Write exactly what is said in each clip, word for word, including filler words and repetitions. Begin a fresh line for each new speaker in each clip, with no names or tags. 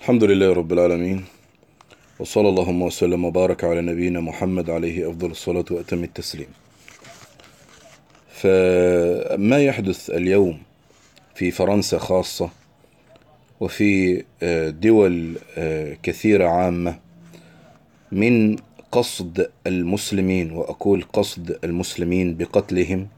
الحمد لله رب العالمين، وصلى اللهم وسلم وبارك على نبينا محمد عليه أفضل الصلاة وأتم التسليم. فما يحدث اليوم في فرنسا خاصة وفي دول كثيرة عامة من قصد المسلمين، وأقول قصد المسلمين بقتلهم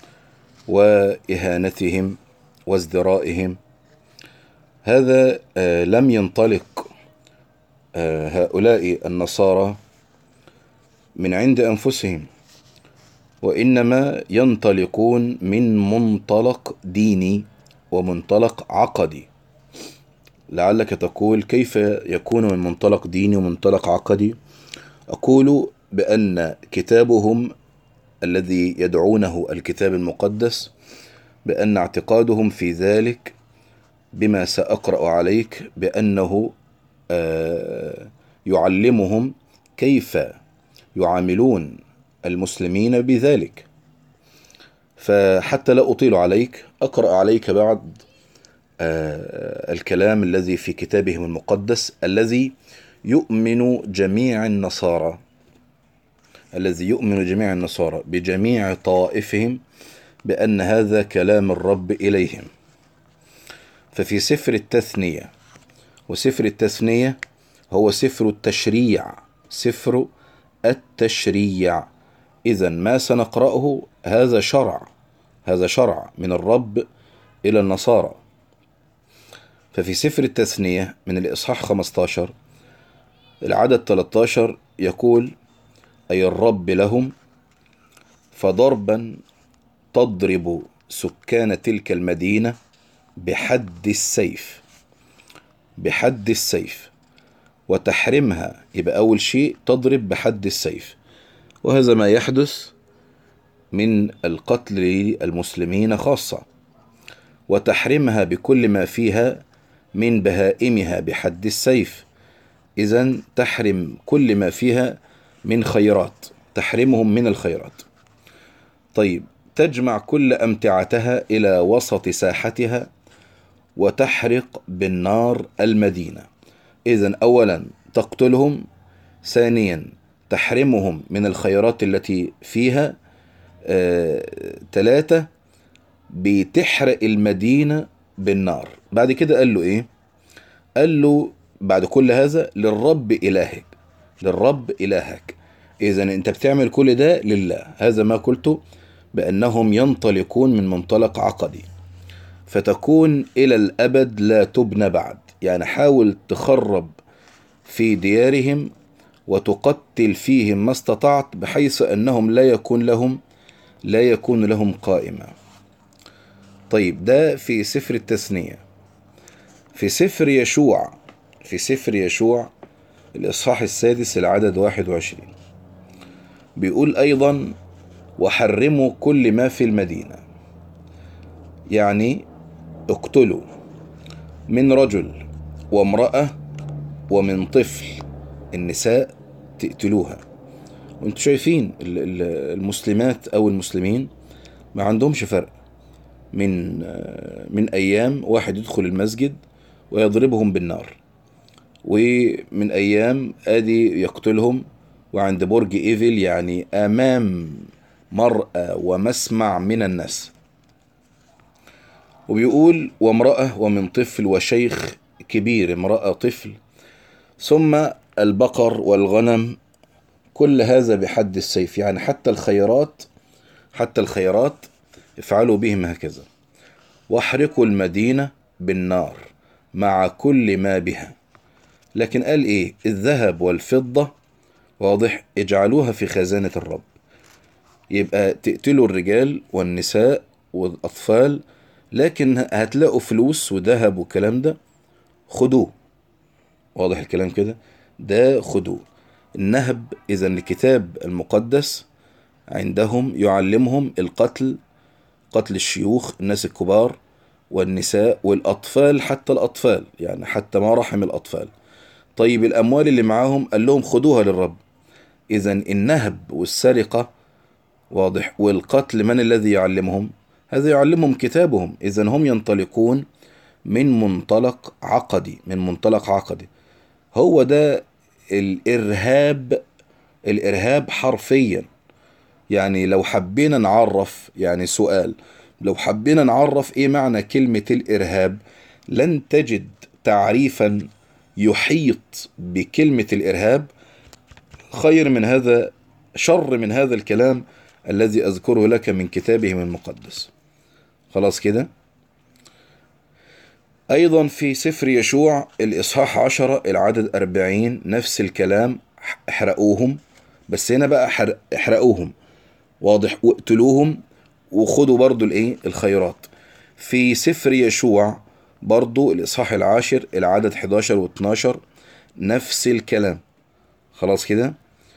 وإهانتهم وازدرائهم، هذا لم ينطلق هؤلاء النصارى من عند أنفسهم، وإنما ينطلقون من منطلق ديني ومنطلق عقدي. لعلك تقول كيف يكون من منطلق ديني ومنطلق عقدي؟ أقول بأن كتابهم الذي يدعونه الكتاب المقدس، بأن اعتقادهم في ذلك بما سأقرأ عليك بأنه يعلمهم كيف يعاملون المسلمين بذلك. فحتى لا أطيل عليك أقرأ عليك بعض الكلام الذي في كتابهم المقدس الذي يؤمن جميع النصارى الذي يؤمن جميع النصارى بجميع طوائفهم بأن هذا كلام الرب إليهم. ففي سفر التثنية، وسفر التثنية هو سفر التشريع، سفر التشريع. إذن ما سنقرأه هذا شرع، هذا شرع من الرب إلى النصارى. ففي سفر التثنية من الإصحاح خمسة عشر العدد ثلاثة عشر يقول: أي الرب لهم، فضربا تضرب سكان تلك المدينة بحد السيف، بحد السيف، وتحرمها. يبقى أول شيء تضرب بحد السيف، وهذا ما يحدث من القتل للمسلمين خاصة، وتحرمها بكل ما فيها من بهائمها بحد السيف. إذن تحرم كل ما فيها من خيرات، تحرمهم من الخيرات. طيب، تجمع كل أمتعتها إلى وسط ساحتها وتحرق بالنار المدينة. إذن أولا تقتلهم، ثانيا تحرمهم من الخيرات التي فيها، آه، ثلاثة بتحرق المدينة بالنار. بعد كده قال له إيه؟ قال له بعد كل هذا: للرب إلهك، للرب إلهك. إذن أنت بتعمل كل ده لله. هذا ما قلته بأنهم ينطلقون من منطلق عقدي، فتكون إلى الأبد لا تبنى بعد. يعني حاول تخرب في ديارهم وتقتل فيهم ما استطعت، بحيث أنهم لا يكون لهم لا يكون لهم قائمة. طيب، ده في سفر التثنية. في سفر يشوع، في سفر يشوع الإصحاح السادس العدد واحد وعشرين بيقول أيضا: وحرموا كل ما في المدينة. يعني اقتلوا من رجل وامرأة ومن طفل، النساء تقتلوها. وانتوا شايفين المسلمات أو المسلمين ما عندهمش فرق، من من أيام واحد يدخل المسجد ويضربهم بالنار، ومن أيام آدي يقتلهم، وعند برج إيفل يعني أمام مرأة ومسمع من الناس. وبيقول: وامرأة ومن طفل وشيخ كبير، امرأة طفل، ثم البقر والغنم، كل هذا بحد السيف. يعني حتى الخيرات، حتى الخيرات افعلوا بهم هكذا. واحرقوا المدينة بالنار مع كل ما بها. لكن قال ايه؟ الذهب والفضة، واضح، اجعلوها في خزانة الرب. يبقى تقتلوا الرجال والنساء والأطفال، لكن هتلاقوا فلوس وذهب والكلام ده خدوه. واضح الكلام كده؟ ده خدوه. النهب. إذا الكتاب المقدس عندهم يعلمهم القتل، قتل الشيوخ، الناس الكبار والنساء والأطفال، حتى الأطفال، يعني حتى ما رحم الأطفال. طيب، الأموال اللي معاهم قال لهم خدوها للرب. إذا النهب والسرقة، واضح، والقتل من الذي يعلمهم؟ هذا يعلمهم كتابهم. إذا هم ينطلقون من منطلق عقدي، من منطلق عقدي. هو ده الإرهاب، الإرهاب حرفيا. يعني لو حبينا نعرف، يعني سؤال، لو حبينا نعرف ايه معنى كلمة الإرهاب، لن تجد تعريفا يحيط بكلمة الإرهاب خير من هذا، شر من هذا الكلام الذي أذكره لك من كتابهم المقدس. خلاص كده. أيضا في سفر يشوع الإصحاح عشرة العدد أربعين نفس الكلام، احرقوهم. بس هنا بقى احرقوهم واضح، واقتلوهم وخدوا برضو الايه الخيرات. في سفر يشوع برضو الإصحاح العاشر العدد حداشر واتناشر نفس الكلام. خلاص كده.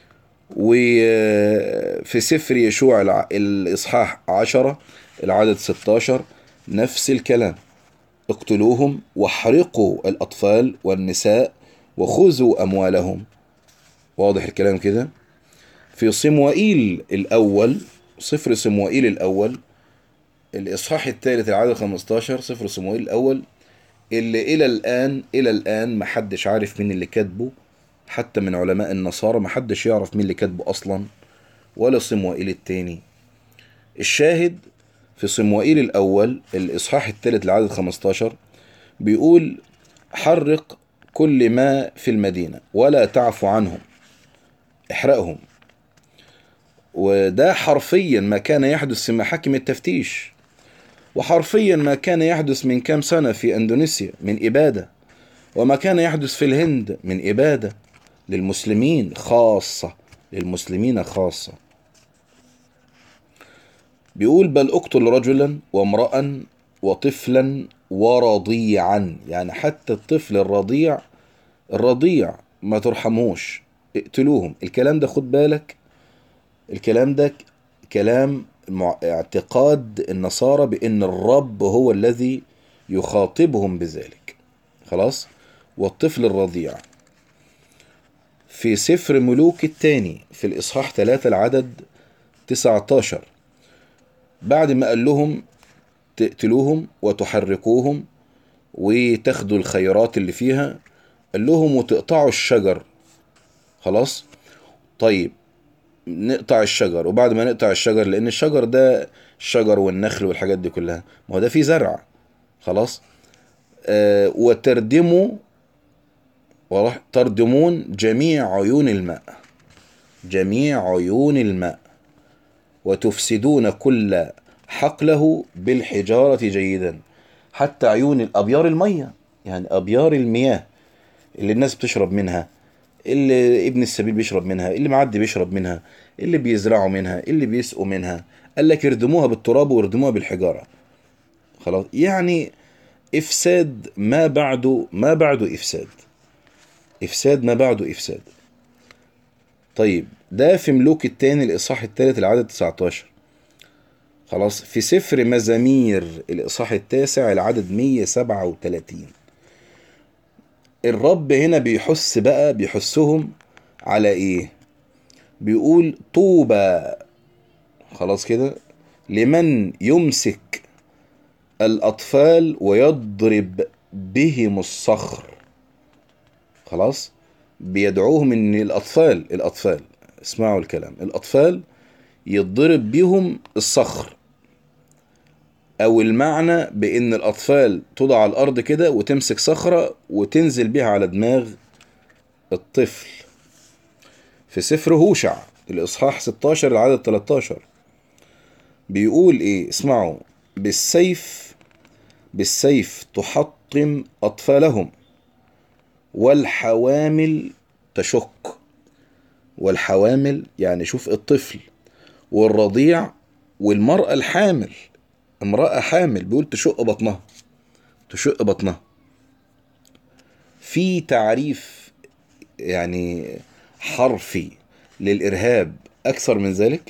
وفي سفر يشوع الإصحاح عشرة العدد ستاشر نفس الكلام، اقتلوهم واحرقوا الأطفال والنساء وخذوا أموالهم. واضح الكلام كده. في صموئيل الأول، سفر صموئيل الأول الإصحاح الثالث العدد خمستاشر، سفر صموئيل الأول اللي إلى الآن إلى الآن محدش عارف مين اللي كاتبه، حتى من علماء النصارى محدش يعرف مين اللي كاتبه أصلا، ولا صموئيل الثاني. الشاهد في صموئيل الأول الإصحاح الثالث العدد خمستاشر بيقول حرق كل ما في المدينة ولا تعفو عنهم، احرقهم. وده حرفيا ما كان يحدث في محاكم التفتيش، وحرفيا ما كان يحدث من كام سنة في أندونيسيا من إبادة، وما كان يحدث في الهند من إبادة للمسلمين خاصة، للمسلمين خاصة. بيقول بل اقتل رجلا وامرأ وطفلا ورضيعا، يعني حتى الطفل الرضيع، الرضيع ما ترحموش، اقتلوهم. الكلام ده خد بالك، الكلام ده كلام اعتقاد النصارى بأن الرب هو الذي يخاطبهم بذلك. خلاص. والطفل الرضيع في سفر ملوك الثاني في الإصحاح ثلاثة العدد تسعتاشر بعد ما قال لهم تقتلوهم وتحرقوهم وتاخدوا الخيرات اللي فيها، قال لهم وتقطعوا الشجر. خلاص. طيب نقطع الشجر، وبعد ما نقطع الشجر، لأن الشجر ده الشجر والنخل والحاجات دي كلها ما هو ده فيه زرع. خلاص. آه وتردموا، وراح تردمون جميع عيون الماء، جميع عيون الماء، وتفسدون كل حقله بالحجارة جيدا. حتى عيون الأبيار المية، يعني أبيار المياه اللي الناس بتشرب منها، اللي ابن السبيل بيشرب منها، اللي معدي بيشرب منها، اللي بيزرعوا منها، اللي بيسقوا منها، قال لك اردموها بالتراب واردموها بالحجارة. خلاص. يعني إفساد ما بعده ما بعده إفساد، إفساد ما بعده إفساد. طيب ده في ملوك الثاني الإصحاح الثالث العدد تسعتاشر. خلاص. في سفر مزامير الإصحاح التاسع العدد مية وسبعة وتلاتين الرب هنا بيحس بقى، بيحسهم على إيه؟ بيقول طوبى، خلاص كده، لمن يمسك الأطفال ويضرب بهم الصخر. خلاص. بيدعوهم ان الأطفال الأطفال اسمعوا الكلام، الأطفال يضرب بهم الصخر، أو المعنى بأن الأطفال توضع على الأرض كده وتمسك صخرة وتنزل بها على دماغ الطفل. في سفر هوشع الإصحاح ستاشر العدد تلتاشر بيقول إيه؟ اسمعوا. بالسيف بالسيف تحطم أطفالهم والحوامل تشق. والحوامل يعني شوف الطفل والرضيع والمرأة الحامل، امرأة حامل بيقول تشق بطنها، تشق بطنها. في تعريف يعني حرفي للإرهاب أكثر من ذلك؟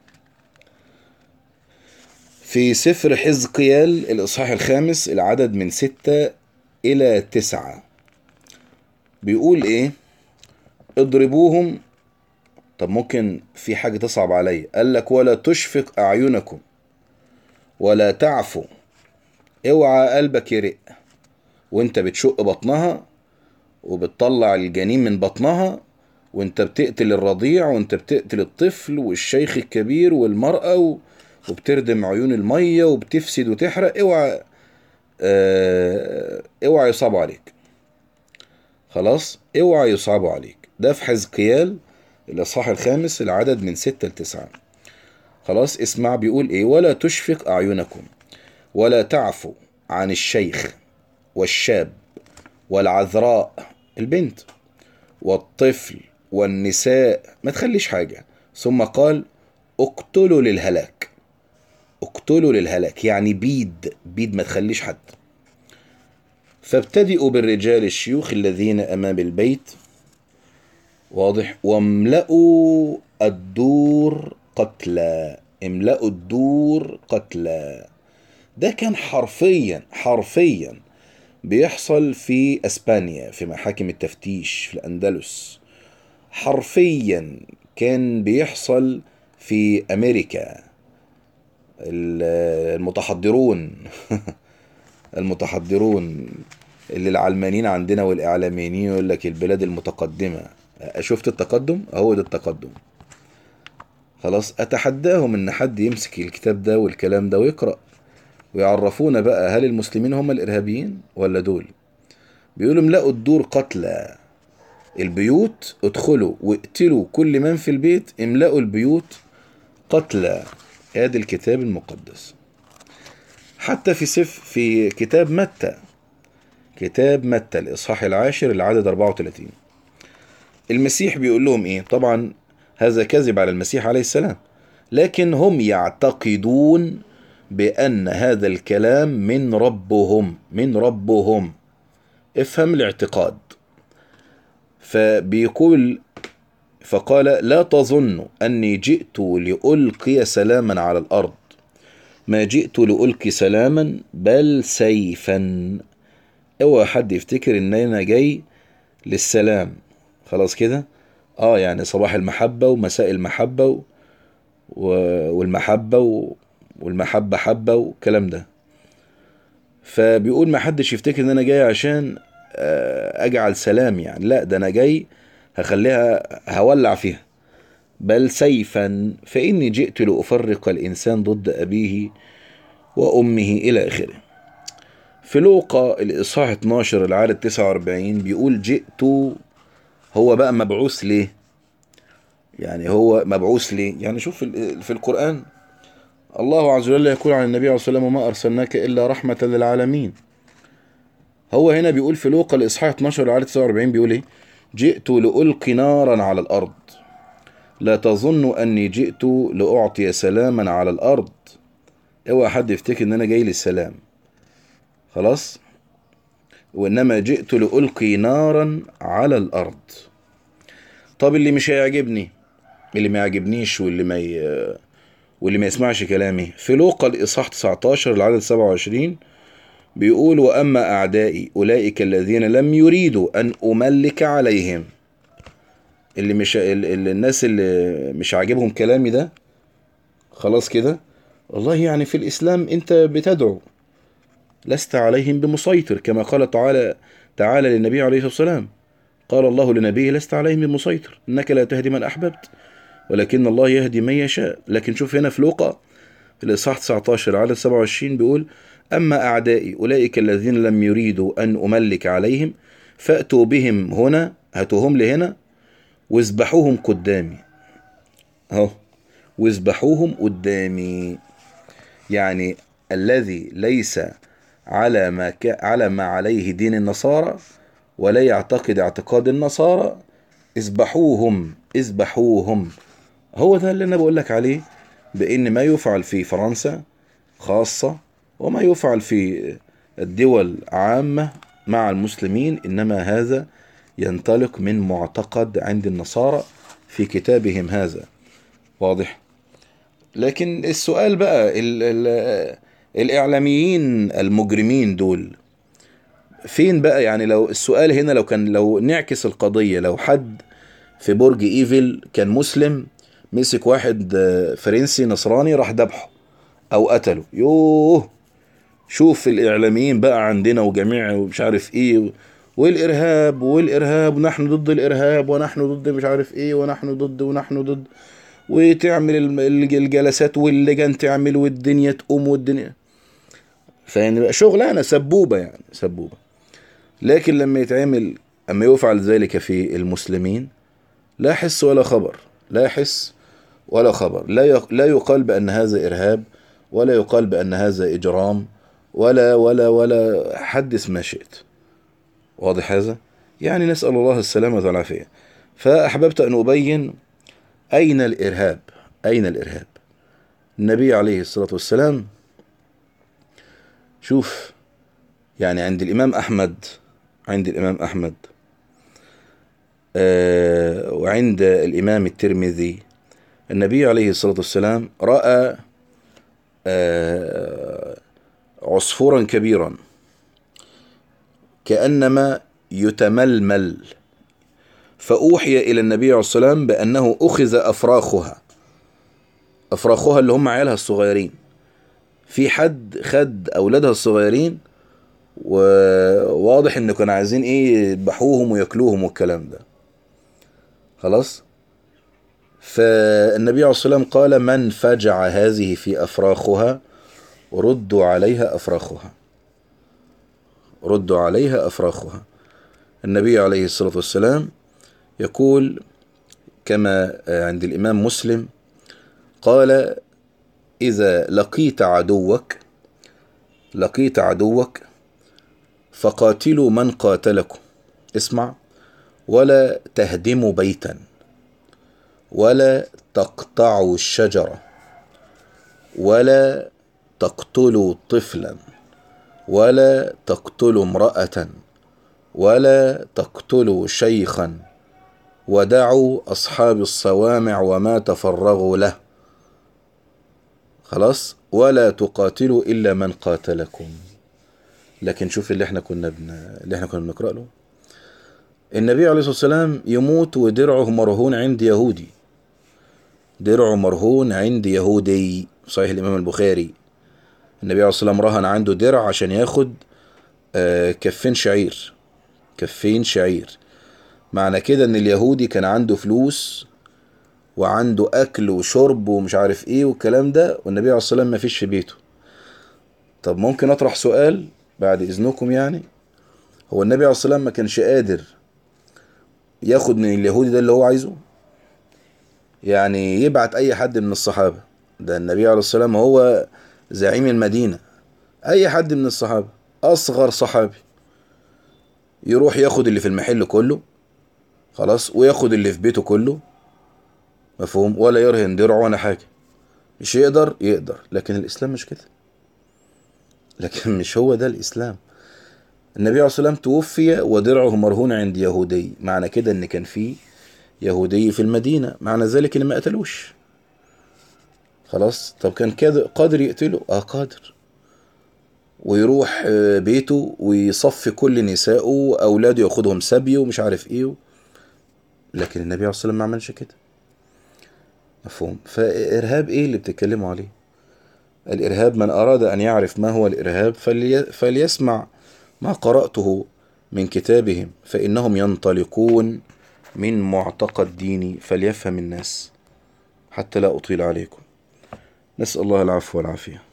في سفر حزقيال الإصحاح الخامس العدد من ستة إلى تسعة بيقول إيه؟ اضربوهم. طب ممكن في حاجة تصعب علي، قال لك ولا تشفق أعينكم ولا تعفو، اوعى قلبك يرق. وانت بتشق بطنها وبتطلع الجنين من بطنها، وانت بتقتل الرضيع، وانت بتقتل الطفل والشيخ الكبير والمرأة، وبتردم عيون المية وبتفسد وتحرق. اوعى اه اوعى يصعبوا عليك. خلاص، اوعى يصعبوا عليك. ده في حزقيال الاصحاح الخامس العدد من ستة لتسعة. خلاص، اسمع بيقول ايه: ولا تشفق اعينكم ولا تعفو عن الشيخ والشاب والعذراء البنت والطفل والنساء، ما تخليش حاجة. ثم قال: اقتلوا للهلاك. اقتلوا للهلاك يعني بيد بيد، ما تخليش حد. فابتدئوا بالرجال الشيوخ الذين امام البيت، واضح، واملأوا الدور قتلى. املأوا الدور قتلى. ده كان حرفيا حرفيا بيحصل في اسبانيا في محاكم التفتيش في الاندلس. حرفيا كان بيحصل في امريكا. المتحضرون المتحضرون اللي العلمانيين عندنا والاعلاميين يقول لك البلاد المتقدمة. شفت التقدم؟ اهو ده التقدم. خلاص، اتحداهم ان حد يمسك الكتاب ده والكلام ده ويقرأ ويعرفونا بقى، هل المسلمين هم الارهابيين ولا دول؟ بيقولوا املأوا الدور قتلى. البيوت ادخلوا واقتلوا كل من في البيت، املأوا البيوت قتلى. ادي الكتاب المقدس. حتى في سف في كتاب متى، كتاب متى الاصحاح العاشر العدد أربعة وثلاثين، المسيح بيقول لهم ايه؟ طبعا هذا كذب على المسيح عليه السلام، لكن هم يعتقدون بأن هذا الكلام من ربهم من ربهم افهم الاعتقاد. فبيقول: فقال: لا تظن أني جئت لألقي سلاما على الأرض، ما جئت لألقي سلاما بل سيفا. اوعى حد يفتكر ان انا جاي للسلام. خلاص كده، اه يعني صباح المحبة ومساء المحبة و... والمحبة و... والمحبة حبة والكلام ده. فبيقول ما حدش يفتكر ان انا جاي عشان اجعل سلام يعني، لا، ده انا جاي هخليها هولع فيها. بل سيفا، فإني جئت لأفرق الإنسان ضد أبيه وأمه إلى آخره. في لوقا الإصحاح اتناشر العدد تسعة وأربعين بيقول: جئت. هو بقى مبعوث ليه؟ يعني هو مبعوث ليه؟ يعني شوف في القرآن الله عز وجل يقول عن النبي عليه الصلاة والسلام: وما أرسلناك إلا رحمة للعالمين. هو هنا بيقول في لوقا الإصحاح اتناشر العدد تسعة وأربعين بيقول إيه؟ جئت لألقي نارا على الأرض، لا تظن أني جئت لأعطي سلاما على الأرض. اوعى حد يفتكر ان انا جاي للسلام. خلاص، وانما جئت لألقي نارا على الأرض. طب اللي مش هيعجبني، اللي ما يعجبنيش واللي ما ي... واللي ما يسمعش كلامي، في لوقا الإصحاح تسعة عشر العدد سبعة وعشرين بيقول: وأما أعدائي أولئك الذين لم يريدوا أن أملك عليهم. اللي مش اللي الناس اللي مش عاجبهم كلامي ده، خلاص كده، والله يعني في الإسلام أنت بتدعو لست عليهم بمسيطر، كما قال تعالى تعالى للنبي عليه الصلاة والسلام. قال الله لنبيه: لست عليهم بمسيطر، إنك لا تهدي من أحببت ولكن الله يهدي من يشاء. لكن شوف هنا في لوقا في الإصحاح تسعة عشر عدد سبعة وعشرين بيقول: أما أعدائي أولئك الذين لم يريدوا أن أملك عليهم فأتوا بهم هنا، هاتوهم لهنا واذبحوهم قدامي. اهو، واذبحوهم قدامي. يعني الذي ليس على ما ك... على ما عليه دين النصارى ولا يعتقد اعتقاد النصارى، اذبحوهم اذبحوهم. هو ده اللي انا بقول لك عليه، بان ما يفعل في فرنسا خاصة وما يفعل في الدول عامة مع المسلمين، انما هذا ينطلق من معتقد عند النصارى في كتابهم هذا. واضح؟ لكن السؤال بقى، ال ال الإعلاميين المجرمين دول فين بقى؟ يعني لو السؤال هنا، لو كان لو نعكس القضية، لو حد في برج إيفل كان مسلم مسك واحد فرنسي نصراني راح ذبحه أو قتله، يوه شوف الإعلاميين بقى عندنا وجميع ومش عارف إيه، والإرهاب والإرهاب ونحن ضد الإرهاب ونحن ضد مش عارف إيه ونحن ضد ونحن ضد، وتعمل الجلسات واللجان تعمل والدنيا تقوم والدنيا، فيعني بقى شغلانة سبوبة يعني سبوبة. لكن لما يتعمل، أما يفعل ذلك في المسلمين لا حس ولا خبر، لا يحس ولا خبر، لا لا يقال بأن هذا إرهاب، ولا يقال بأن هذا إجرام، ولا ولا ولا حدث ما شئت. واضح هذا؟ يعني نسأل الله السلامة والعافية. فأحببت أن أبين أين الإرهاب، أين الإرهاب. النبي عليه الصلاة والسلام، شوف يعني عند الإمام أحمد، عند الإمام أحمد آه وعند الإمام الترمذي، النبي عليه الصلاة والسلام رأى آه عصفورا كبيرا كأنما يتململ، فأوحي إلى النبي عليه الصلاة والسلام بأنه أخذ أفراخها، أفراخها اللي هم عيالها الصغيرين، في حد خد أولادها الصغيرين، وواضح إنه كانوا عايزين إيه يذبحوهم ويأكلوهم والكلام ده. خلاص، فالنبي عليه الصلاة والسلام قال: من فجع هذه في أفراخها ردوا عليها أفراخها، ردوا عليها أفراخها. النبي عليه الصلاة والسلام يقول كما عند الإمام مسلم قال: إذا لقيت عدوك لقيت عدوك فقاتلوا من قاتلكم، اسمع، ولا تهدموا بيتا، ولا تقطعوا الشجرة، ولا تقتلوا طفلا، ولا تقتلوا امرأة، ولا تقتلوا شيخا، ودعوا أصحاب الصوامع وما تفرغوا له. خلاص، ولا تقاتلوا إلا من قاتلكم. لكن شوف اللي احنا كنا بن... اللي احنا كنا بنقرأ له، النبي عليه الصلاة والسلام يموت ودرعه مرهون عند يهودي، درعه مرهون عند يهودي، صحيح الإمام البخاري. النبي عليه الصلاة والسلام رهن عنده درع عشان ياخد آه كفين شعير، كفين شعير. معنى كده ان اليهودي كان عنده فلوس وعنده اكل وشرب ومش عارف ايه والكلام ده، والنبي عليه الصلاة والسلام ما فيش في بيته. طب ممكن اطرح سؤال بعد اذنكم؟ يعني هو النبي عليه الصلاة والسلام ما كانش قادر ياخد من اليهودي ده اللي هو عايزه؟ يعني يبعت اي حد من الصحابة، ده النبي عليه الصلاة والسلام هو زعيم المدينة، اي حد من الصحابة اصغر صحابي يروح ياخد اللي في المحل كله، خلاص، وياخد اللي في بيته كله، مفهوم، ولا يرهن درعه ولا حاجة. مش يقدر؟ يقدر، لكن الإسلام مش كده، لكن مش هو ده الإسلام. النبي عليه الصلاة والسلام توفي ودرعه مرهون عند يهودي، معنى كده ان كان في يهودي في المدينة، معنى ذلك ان ما قتلوش. خلاص، طب كان قادر يقتله؟ اه قادر، ويروح بيته ويصفي كل نسائه وأولاده ياخدهم سبي ومش عارف ايه، لكن النبي عليه الصلاة والسلام ما عملش كده، مفهوم. فإرهاب ايه اللي بتتكلموا عليه؟ الإرهاب، من أراد أن يعرف ما هو الإرهاب فلي فليسمع ما قرأته من كتابهم، فإنهم ينطلقون من معتقد ديني، فليفهم الناس، حتى لا أطيل عليكم. نسأل الله العفو والعافية.